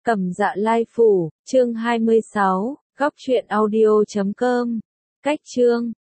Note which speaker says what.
Speaker 1: Cẩm Dạ Lai Phủ, chương 26, góc truyện audio.com. Cách chương